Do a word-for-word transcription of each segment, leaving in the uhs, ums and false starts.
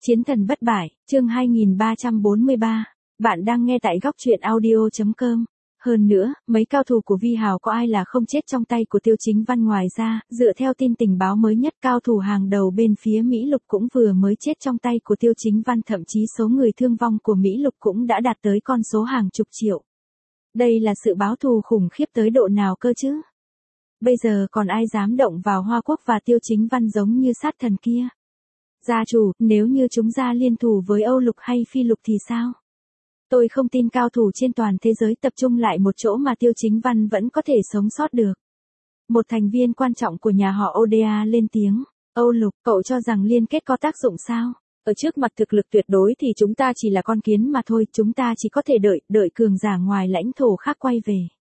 Chiến thần bất bại, chương hai nghìn ba trăm bốn mươi ba. Bạn đang nghe tại góc truyện audio chấm com. Hơn nữa, mấy cao thủ của Vi Hào có ai là không chết trong tay của Tiêu Chính Văn, ngoài ra, dựa theo tin tình báo mới nhất, cao thủ hàng đầu bên phía Mỹ Lục cũng vừa mới chết trong tay của Tiêu Chính Văn, thậm chí số người thương vong của Mỹ Lục cũng đã đạt tới con số hàng chục triệu. Đây là sự báo thù khủng khiếp tới độ nào cơ chứ? Bây giờ còn ai dám động vào Hoa Quốc và Tiêu Chính Văn giống như sát thần kia? Gia chủ, nếu như chúng ta liên thủ với Âu Lục hay Phi Lục thì sao? Tôi không tin cao thủ trên toàn thế giới tập trung lại một chỗ mà Tiêu Chính Văn vẫn có thể sống sót được. Một thành viên quan trọng của nhà họ Oda lên tiếng. Âu Lục, cậu cho rằng liên kết có tác dụng sao? Ở trước mặt thực lực tuyệt đối thì chúng ta chỉ là con kiến mà thôi, chúng ta chỉ có thể đợi, đợi cường giả ngoài lãnh thổ khác quay về.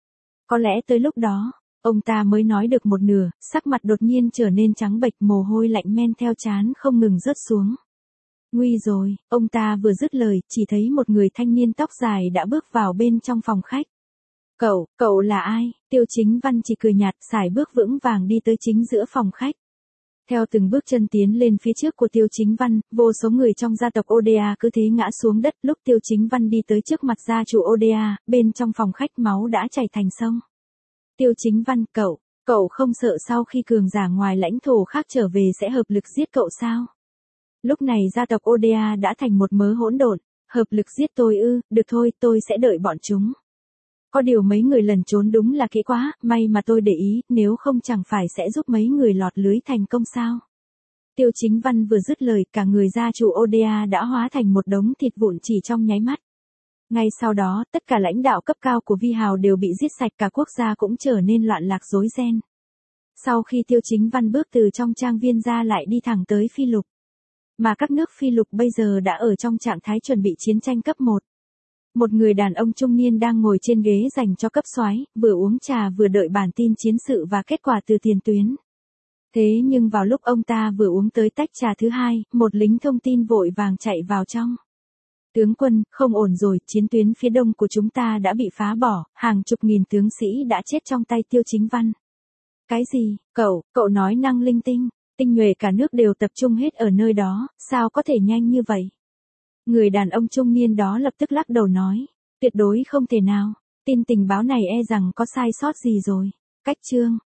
Có lẽ tới lúc đó, ông ta mới nói được một nửa, sắc mặt đột nhiên trở nên trắng bệch, mồ hôi lạnh men theo trán không ngừng rớt xuống. Nguy rồi, ông ta vừa dứt lời, chỉ thấy một người thanh niên tóc dài đã bước vào bên trong phòng khách. Cậu, cậu là ai? Tiêu Chính Văn chỉ cười nhạt, sải bước vững vàng đi tới chính giữa phòng khách. Theo từng bước chân tiến lên phía trước của Tiêu Chính Văn, vô số người trong gia tộc Oda cứ thế ngã xuống đất. Lúc Tiêu Chính Văn đi tới trước mặt gia chủ Oda, bên trong phòng khách máu đã chảy thành sông. Tiêu Chính Văn, cậu, cậu không sợ sau khi cường giả ngoài lãnh thổ khác trở về sẽ hợp lực giết cậu sao? Lúc này gia tộc Oda đã thành một mớ hỗn độn. Hợp lực giết tôi ư? Được thôi, tôi sẽ đợi bọn chúng. Có điều mấy người lần trốn đúng là kỹ quá, may mà tôi để ý, nếu không chẳng phải sẽ giúp mấy người lọt lưới thành công sao? Tiêu Chính Văn vừa dứt lời, cả người gia chủ Oda đã hóa thành một đống thịt vụn chỉ trong nháy mắt. Ngay sau đó, tất cả lãnh đạo cấp cao của Vi Hào đều bị giết sạch, cả quốc gia cũng trở nên loạn lạc rối ren. Sau khi Tiêu Chính Văn bước từ trong trang viên ra lại đi thẳng tới Phi Lục. Mà các nước Phi Lục bây giờ đã ở trong trạng thái chuẩn bị chiến tranh cấp một. Một người đàn ông trung niên đang ngồi trên ghế dành cho cấp soái, vừa uống trà vừa đợi bản tin chiến sự và kết quả từ tiền tuyến. Thế nhưng vào lúc ông ta vừa uống tới tách trà thứ hai, một lính thông tin vội vàng chạy vào trong. Tướng quân, không ổn rồi, chiến tuyến phía đông của chúng ta đã bị phá bỏ, hàng chục nghìn tướng sĩ đã chết trong tay Tiêu Chính Văn. Cái gì? Cậu, cậu nói năng linh tinh, tinh nhuệ cả nước đều tập trung hết ở nơi đó, sao có thể nhanh như vậy? Người đàn ông trung niên đó lập tức lắc đầu nói, tuyệt đối không thể nào, tin tình báo này e rằng có sai sót gì rồi. Cách chương,